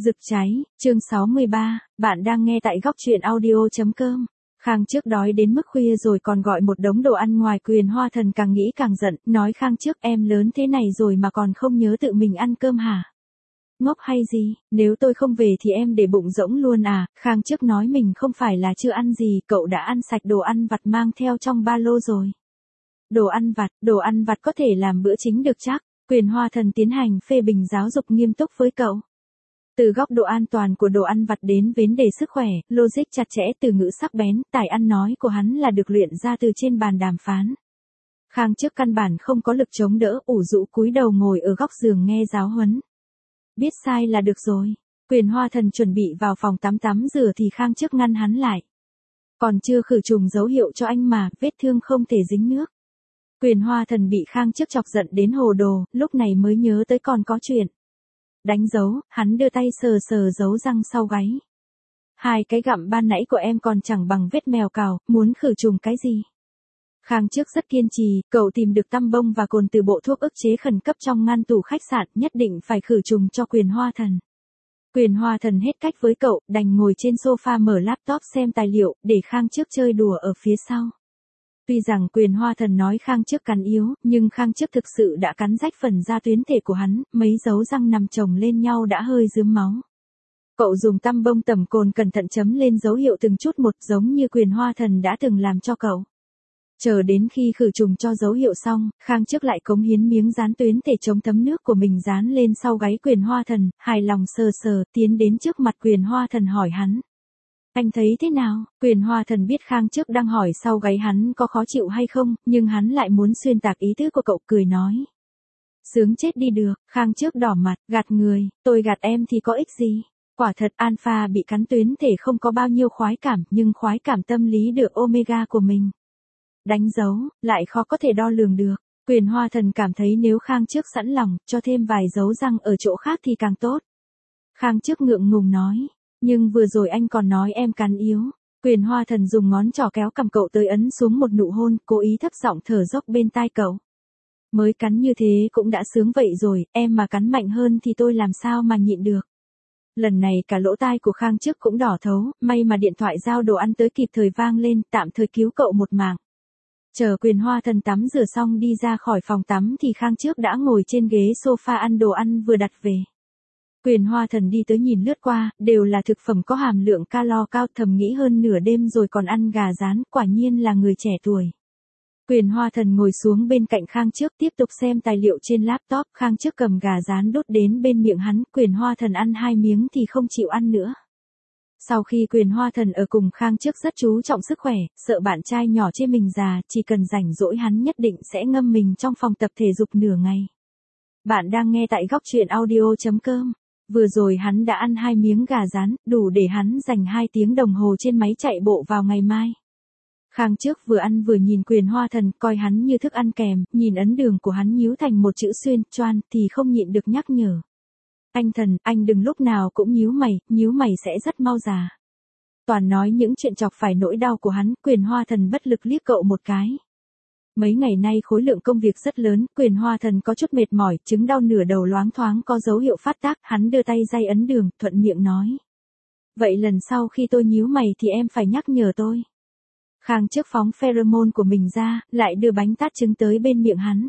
Rực cháy, chương 63, bạn đang nghe tại góc truyện audio.com. Khang trước đói đến mức khuya rồi còn gọi một đống đồ ăn ngoài, Quyền Hoa Thần càng nghĩ càng giận, nói Khang trước em lớn thế này rồi mà còn không nhớ tự mình ăn cơm hả? Ngốc hay gì, nếu tôi không về thì em để bụng rỗng luôn à? Khang trước nói mình không phải là chưa ăn gì, cậu đã ăn sạch đồ ăn vặt mang theo trong ba lô rồi. Đồ ăn vặt có thể làm bữa chính được chắc. Quyền Hoa Thần tiến hành phê bình giáo dục nghiêm túc với cậu. Từ góc độ an toàn của đồ ăn vặt đến vấn đề sức khỏe, logic chặt chẽ, từ ngữ sắc bén, tài ăn nói của hắn là được luyện ra từ trên bàn đàm phán. Khang trước căn bản không có lực chống đỡ, ủ rũ cúi đầu ngồi ở góc giường nghe giáo huấn. Biết sai là được rồi. Quyền Hoa Thần chuẩn bị vào phòng tắm rửa thì Khang trước ngăn hắn lại. Còn chưa khử trùng dấu hiệu cho anh mà, vết thương không thể dính nước. Quyền Hoa Thần bị Khang trước chọc giận đến hồ đồ, lúc này mới nhớ tới còn có chuyện. Đánh dấu, hắn đưa tay sờ dấu răng sau gáy. Hai cái gặm ban nãy của em còn chẳng bằng vết mèo cào, muốn khử trùng cái gì? Khang trước rất kiên trì, cậu tìm được tăm bông và cồn từ bộ thuốc ức chế khẩn cấp trong ngăn tủ khách sạn, nhất định phải khử trùng cho Quyền Hoa Thần. Quyền Hoa Thần hết cách với cậu, đành ngồi trên sofa mở laptop xem tài liệu, để Khang trước chơi đùa ở phía sau. Tuy rằng Quyền Hoa Thần nói Khang trước cắn yếu, nhưng Khang trước thực sự đã cắn rách phần da tuyến thể của hắn, mấy dấu răng nằm chồng lên nhau đã hơi rướm máu. Cậu dùng tăm bông tẩm cồn cẩn thận chấm lên dấu hiệu từng chút một, giống như Quyền Hoa Thần đã từng làm cho cậu. Chờ đến khi khử trùng cho dấu hiệu xong, Khang trước lại cống hiến miếng dán tuyến thể chống thấm nước của mình dán lên sau gáy Quyền Hoa Thần, hài lòng sờ, tiến đến trước mặt Quyền Hoa Thần hỏi hắn. Anh thấy thế nào? Quyền Hoa Thần biết Khang trước đang hỏi sau gáy hắn có khó chịu hay không, nhưng hắn lại muốn xuyên tạc ý tứ của cậu, cười nói. Sướng chết đi được. Khang trước đỏ mặt, gạt người, tôi gạt em thì có ích gì? Quả thật alpha bị cắn tuyến thể không có bao nhiêu khoái cảm, nhưng khoái cảm tâm lý được omega của mình. Đánh dấu, lại khó có thể đo lường được. Quyền Hoa Thần cảm thấy nếu Khang trước sẵn lòng, cho thêm vài dấu răng ở chỗ khác thì càng tốt. Khang trước ngượng ngùng nói. Nhưng vừa rồi anh còn nói em cắn yếu. Quyền Hoa Thần dùng ngón trỏ kéo cằm cậu tới ấn xuống một nụ hôn, cố ý thấp giọng thở dốc bên tai cậu. Mới cắn như thế cũng đã sướng vậy rồi, em mà cắn mạnh hơn thì tôi làm sao mà nhịn được. Lần này cả lỗ tai của Khang trước cũng đỏ thấu, may mà điện thoại giao đồ ăn tới kịp thời vang lên, tạm thời cứu cậu một mạng. Chờ Quyền Hoa Thần tắm rửa xong đi ra khỏi phòng tắm thì Khang trước đã ngồi trên ghế sofa ăn đồ ăn vừa đặt về. Quyền Hoa Thần đi tới nhìn lướt qua, đều là thực phẩm có hàm lượng calo cao, thầm nghĩ hơn nửa đêm rồi còn ăn gà rán, quả nhiên là người trẻ tuổi. Quyền Hoa Thần ngồi xuống bên cạnh Khang trước tiếp tục xem tài liệu trên laptop, Khang trước cầm gà rán đút đến bên miệng hắn, Quyền Hoa Thần ăn 2 miếng thì không chịu ăn nữa. Sau khi Quyền Hoa Thần ở cùng Khang trước rất chú trọng sức khỏe, sợ bạn trai nhỏ chê mình già, chỉ cần rảnh rỗi hắn nhất định sẽ ngâm mình trong phòng tập thể dục nửa ngày. Bạn đang nghe tại góc truyện audio.com. Vừa rồi hắn đã ăn 2 miếng gà rán, đủ để hắn dành 2 tiếng đồng hồ trên máy chạy bộ vào ngày mai. Khang trước vừa ăn vừa nhìn Quyền Hoa Thần, coi hắn như thức ăn kèm, nhìn ấn đường của hắn nhíu thành một chữ xuyên, choan, thì không nhịn được nhắc nhở. Anh Thần, anh đừng lúc nào cũng nhíu mày sẽ rất mau già. Toàn nói những chuyện chọc phải nỗi đau của hắn, Quyền Hoa Thần bất lực liếc cậu một cái. Mấy ngày nay khối lượng công việc rất lớn, Quyền Hoa Thần có chút mệt mỏi, chứng đau nửa đầu loáng thoáng có dấu hiệu phát tác, hắn đưa tay day ấn đường, thuận miệng nói. Vậy lần sau khi tôi nhíu mày thì em phải nhắc nhở tôi. Khang trước phóng pheromone của mình ra, lại đưa bánh tát trứng tới bên miệng hắn.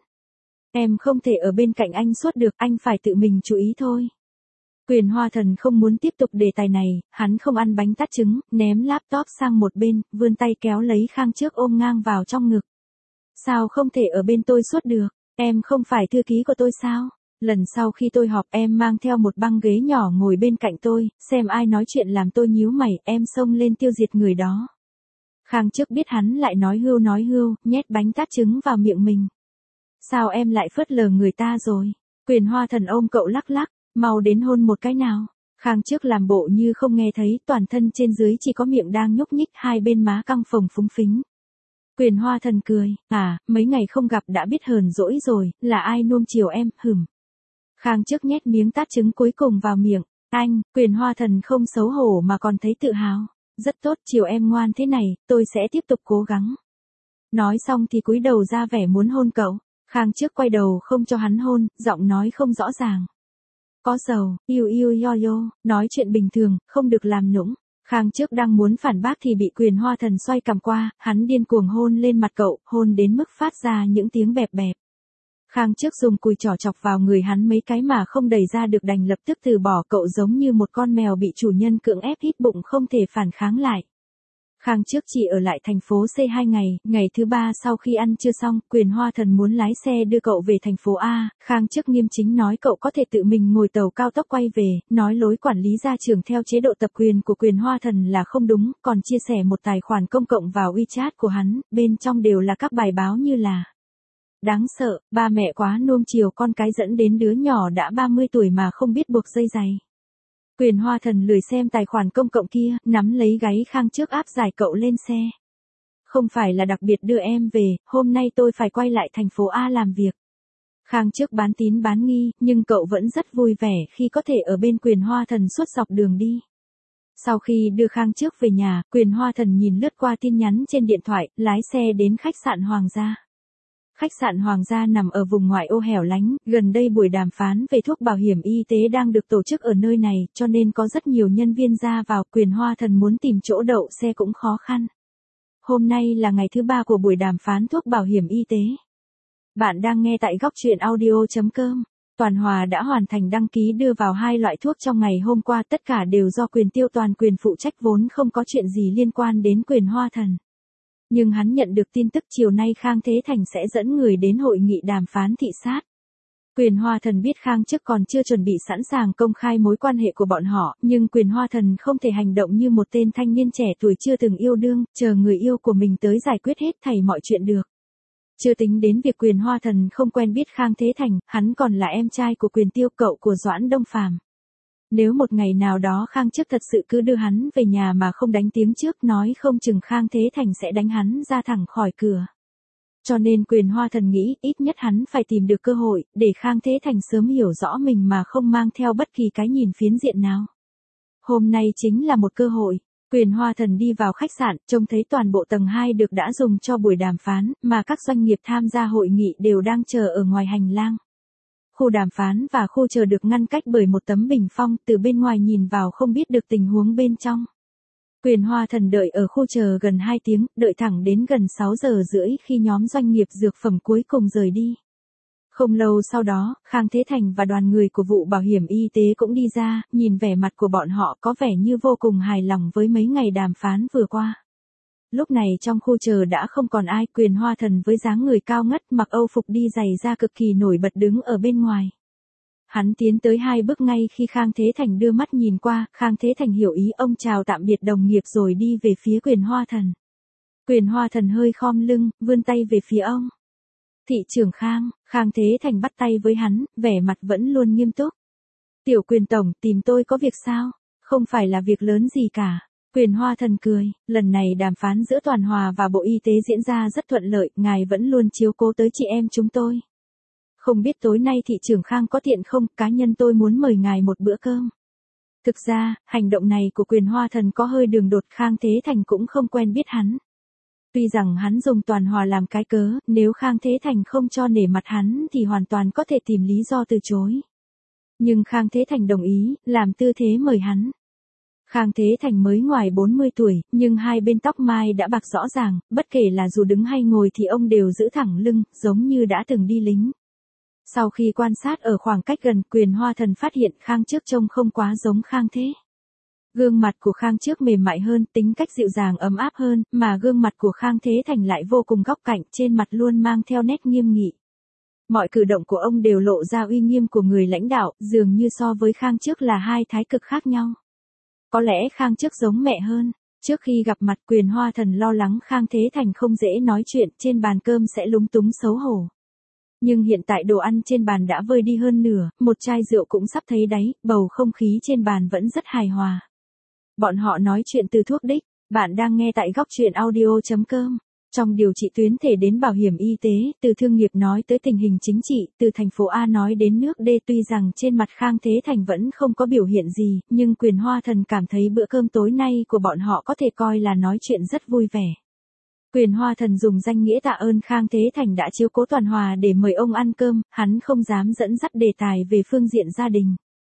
Em không thể ở bên cạnh anh suốt được, anh phải tự mình chú ý thôi. Quyền Hoa Thần không muốn tiếp tục đề tài này, hắn không ăn bánh tát trứng, ném laptop sang một bên, vươn tay kéo lấy Khang trước ôm ngang vào trong ngực. Sao không thể ở bên tôi suốt được, em không phải thư ký của tôi sao? Lần sau khi tôi họp em mang theo một băng ghế nhỏ ngồi bên cạnh tôi, xem ai nói chuyện làm tôi nhíu mày, em xông lên tiêu diệt người đó. Khang trước biết hắn lại nói hưu, nhét bánh tát trứng vào miệng mình. Sao em lại phớt lờ người ta rồi? Quyền Hoa Thần ôm cậu lắc, mau đến hôn một cái nào. Khang trước làm bộ như không nghe thấy, toàn thân trên dưới chỉ có miệng đang nhúc nhích, hai bên má căng phồng phúng phính. Quyền Hoa Thần cười, mấy ngày không gặp đã biết hờn dỗi rồi, là ai nuông chiều em, hửm. Khang trước nhét miếng tát trứng cuối cùng vào miệng, anh, Quyền Hoa Thần không xấu hổ mà còn thấy tự hào. Rất tốt, chiều em ngoan thế này, tôi sẽ tiếp tục cố gắng. Nói xong thì cúi đầu ra vẻ muốn hôn cậu. Khang trước quay đầu không cho hắn hôn, giọng nói không rõ ràng. Có giàu, yêu yêu yo yo, nói chuyện bình thường, không được làm nũng. Khang trước đang muốn phản bác thì bị Quyền Hoa Thần xoay cằm qua, hắn điên cuồng hôn lên mặt cậu, hôn đến mức phát ra những tiếng bẹp bẹp. Khang trước dùng cùi trỏ chọc vào người hắn mấy cái mà không đẩy ra được, đành lập tức từ bỏ cậu giống như một con mèo bị chủ nhân cưỡng ép hít bụng không thể phản kháng lại. Khang trước chỉ ở lại thành phố C 2 ngày, ngày thứ 3 sau khi ăn trưa xong, Quyền Hoa Thần muốn lái xe đưa cậu về thành phố A, Khang trước nghiêm chính nói cậu có thể tự mình ngồi tàu cao tốc quay về, nói lối quản lý gia trưởng theo chế độ tập quyền của Quyền Hoa Thần là không đúng, còn chia sẻ một tài khoản công cộng vào WeChat của hắn, bên trong đều là các bài báo như là: đáng sợ, ba mẹ quá nuông chiều con cái dẫn đến đứa nhỏ đã 30 tuổi mà không biết buộc dây giày. Quyền Hoa Thần lười xem tài khoản công cộng kia, nắm lấy gáy Khang trước áp giải cậu lên xe. Không phải là đặc biệt đưa em về, hôm nay tôi phải quay lại thành phố A làm việc. Khang trước bán tín bán nghi, nhưng cậu vẫn rất vui vẻ khi có thể ở bên Quyền Hoa Thần suốt dọc đường đi. Sau khi đưa Khang trước về nhà, Quyền Hoa Thần nhìn lướt qua tin nhắn trên điện thoại, lái xe đến khách sạn Hoàng gia. Khách sạn Hoàng gia nằm ở vùng ngoại ô hẻo lánh, gần đây buổi đàm phán về thuốc bảo hiểm y tế đang được tổ chức ở nơi này, cho nên có rất nhiều nhân viên ra vào, Quyền Hoa Thần muốn tìm chỗ đậu xe cũng khó khăn. Hôm nay là ngày thứ 3 của buổi đàm phán thuốc bảo hiểm y tế. Bạn đang nghe tại góc truyện audio.com. Toàn Hòa đã hoàn thành đăng ký đưa vào 2 loại thuốc trong ngày hôm qua, tất cả đều do Quyền Tiêu Toàn Quyền phụ trách, vốn không có chuyện gì liên quan đến Quyền Hoa Thần. Nhưng hắn nhận được tin tức chiều nay Khang Thế Thành sẽ dẫn người đến hội nghị đàm phán thị sát. Quyền Hoa Thần biết Khang trước còn chưa chuẩn bị sẵn sàng công khai mối quan hệ của bọn họ, nhưng Quyền Hoa Thần không thể hành động như một tên thanh niên trẻ tuổi chưa từng yêu đương, chờ người yêu của mình tới giải quyết hết thảy mọi chuyện được. Chưa tính đến việc Quyền Hoa Thần không quen biết Khang Thế Thành, hắn còn là em trai của Quyền Tiêu, cậu của Doãn Đông Phàm. Nếu một ngày nào đó Khang trước thật sự cứ đưa hắn về nhà mà không đánh tiếng trước, nói không chừng Khang Thế Thành sẽ đánh hắn ra thẳng khỏi cửa. Cho nên Quyền Hoa Thần nghĩ ít nhất hắn phải tìm được cơ hội, để Khang Thế Thành sớm hiểu rõ mình mà không mang theo bất kỳ cái nhìn phiến diện nào. Hôm nay chính là một cơ hội. Quyền Hoa Thần đi vào khách sạn, trông thấy toàn bộ tầng 2 được đã dùng cho buổi đàm phán, mà các doanh nghiệp tham gia hội nghị đều đang chờ ở ngoài hành lang. Khu đàm phán và khu chờ được ngăn cách bởi một tấm bình phong, từ bên ngoài nhìn vào không biết được tình huống bên trong. Quyền Hoa Thần đợi ở khu chờ gần 2 tiếng, đợi thẳng đến gần 6 giờ rưỡi khi nhóm doanh nghiệp dược phẩm cuối cùng rời đi. Không lâu sau đó, Khang Thế Thành và đoàn người của vụ bảo hiểm y tế cũng đi ra, nhìn vẻ mặt của bọn họ có vẻ như vô cùng hài lòng với mấy ngày đàm phán vừa qua. Lúc này trong khu chờ đã không còn ai, Quyền Hoa Thần với dáng người cao ngất mặc âu phục đi giày da cực kỳ nổi bật đứng ở bên ngoài. Hắn tiến tới 2 bước ngay khi Khang Thế Thành đưa mắt nhìn qua, Khang Thế Thành hiểu ý, ông chào tạm biệt đồng nghiệp rồi đi về phía Quyền Hoa Thần. Quyền Hoa Thần hơi khom lưng, vươn tay về phía ông. Thị trưởng Khang, Khang Thế Thành bắt tay với hắn, vẻ mặt vẫn luôn nghiêm túc. Tiểu Quyền tổng, tìm tôi có việc sao? Không phải là việc lớn gì cả. Quyền Hoa Thần cười, lần này đàm phán giữa Toàn Hòa và Bộ Y tế diễn ra rất thuận lợi, ngài vẫn luôn chiếu cố tới chị em chúng tôi. Không biết tối nay thị trưởng Khang có tiện không, cá nhân tôi muốn mời ngài một bữa cơm. Thực ra, hành động này của Quyền Hoa Thần có hơi đường đột, Khang Thế Thành cũng không quen biết hắn. Tuy rằng hắn dùng Toàn Hòa làm cái cớ, nếu Khang Thế Thành không cho nể mặt hắn thì hoàn toàn có thể tìm lý do từ chối. Nhưng Khang Thế Thành đồng ý, làm tư thế mời hắn. Khang Thế Thành mới ngoài 40 tuổi, nhưng hai bên tóc mai đã bạc rõ ràng, bất kể là dù đứng hay ngồi thì ông đều giữ thẳng lưng, giống như đã từng đi lính. Sau khi quan sát ở khoảng cách gần, Quyền Hoa Thần phát hiện Khang trước trông không quá giống Khang Thế. Gương mặt của Khang trước mềm mại hơn, tính cách dịu dàng ấm áp hơn, mà gương mặt của Khang Thế Thành lại vô cùng góc cạnh, trên mặt luôn mang theo nét nghiêm nghị. Mọi cử động của ông đều lộ ra uy nghiêm của người lãnh đạo, dường như so với Khang trước là hai thái cực khác nhau. Có lẽ Khang trước giống mẹ hơn. Trước khi gặp mặt, Quyền Hoa Thần lo lắng Khang Thế Thành không dễ nói chuyện, trên bàn cơm sẽ lúng túng xấu hổ. Nhưng hiện tại đồ ăn trên bàn đã vơi đi hơn nửa, một chai rượu cũng sắp thấy đáy, bầu không khí trên bàn vẫn rất hài hòa. Bọn họ nói chuyện từ thuốc đích, bạn đang nghe tại góc truyện audio.com. Trong điều trị tuyến thể đến bảo hiểm y tế, từ thương nghiệp nói tới tình hình chính trị, từ thành phố A nói đến nước D, tuy rằng trên mặt Khang Thế Thành vẫn không có biểu hiện gì, nhưng Quyền Hoa Thần cảm thấy bữa cơm tối nay của bọn họ có thể coi là nói chuyện rất vui vẻ. Quyền Hoa Thần dùng danh nghĩa tạ ơn Khang Thế Thành đã chiếu cố Toàn Hòa để mời ông ăn cơm, hắn không dám dẫn dắt đề tài về phương diện gia đình.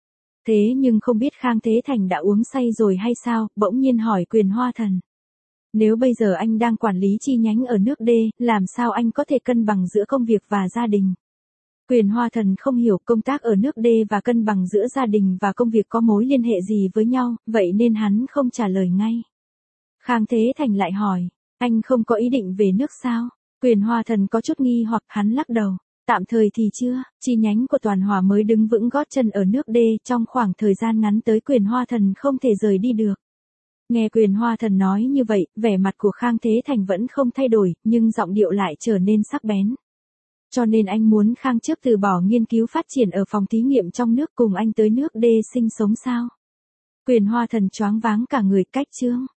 Thế nhưng không biết Khang Thế Thành đã uống say rồi hay sao, bỗng nhiên hỏi Quyền Hoa Thần. Nếu bây giờ anh đang quản lý chi nhánh ở nước D, làm sao anh có thể cân bằng giữa công việc và gia đình? Quyền Hoa Thần không hiểu công tác ở nước D và cân bằng giữa gia đình và công việc có mối liên hệ gì với nhau, vậy nên hắn không trả lời ngay. Khang Thế Thành lại hỏi, anh không có ý định về nước sao? Quyền Hoa Thần có chút nghi hoặc hắn lắc đầu. Tạm thời thì chưa, chi nhánh của Toàn Hòa mới đứng vững gót chân ở nước D, trong khoảng thời gian ngắn tới Quyền Hoa Thần không thể rời đi được. Nghe Quyền Hoa Thần nói như vậy, vẻ mặt của Khang Thế Thành vẫn không thay đổi, nhưng giọng điệu lại trở nên sắc bén. Cho nên anh muốn Khang Trước từ bỏ nghiên cứu phát triển ở phòng thí nghiệm trong nước cùng anh tới nước D sinh sống sao? Quyền Hoa Thần choáng váng cả người. Cách chương